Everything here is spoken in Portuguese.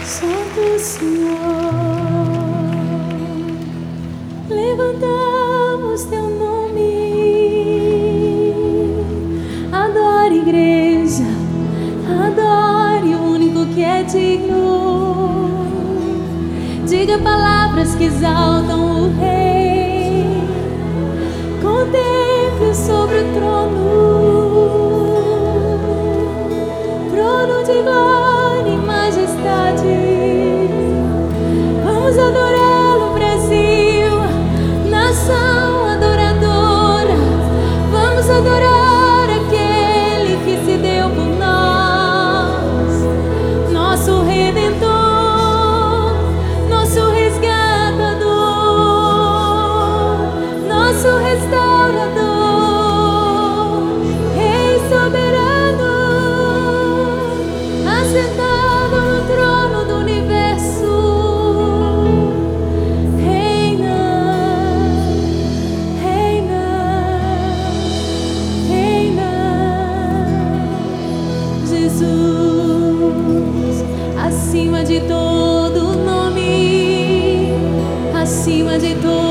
Santo Senhor, levantamos teu nome. Adore, igreja, adore o único que é digno. Diga palavras que exaltam o Rei. Contemple sobre o trono de glória e majestade. Vamos adorá-lo, Brasil, nação adoradora. Vamos adorar aquele que se deu por nós, nosso Redentor, nosso resgatador, nosso restaurador, Rei soberano, assentado no trono do universo. Reina, reina, reina, Jesus, acima de todo nome, acima de todo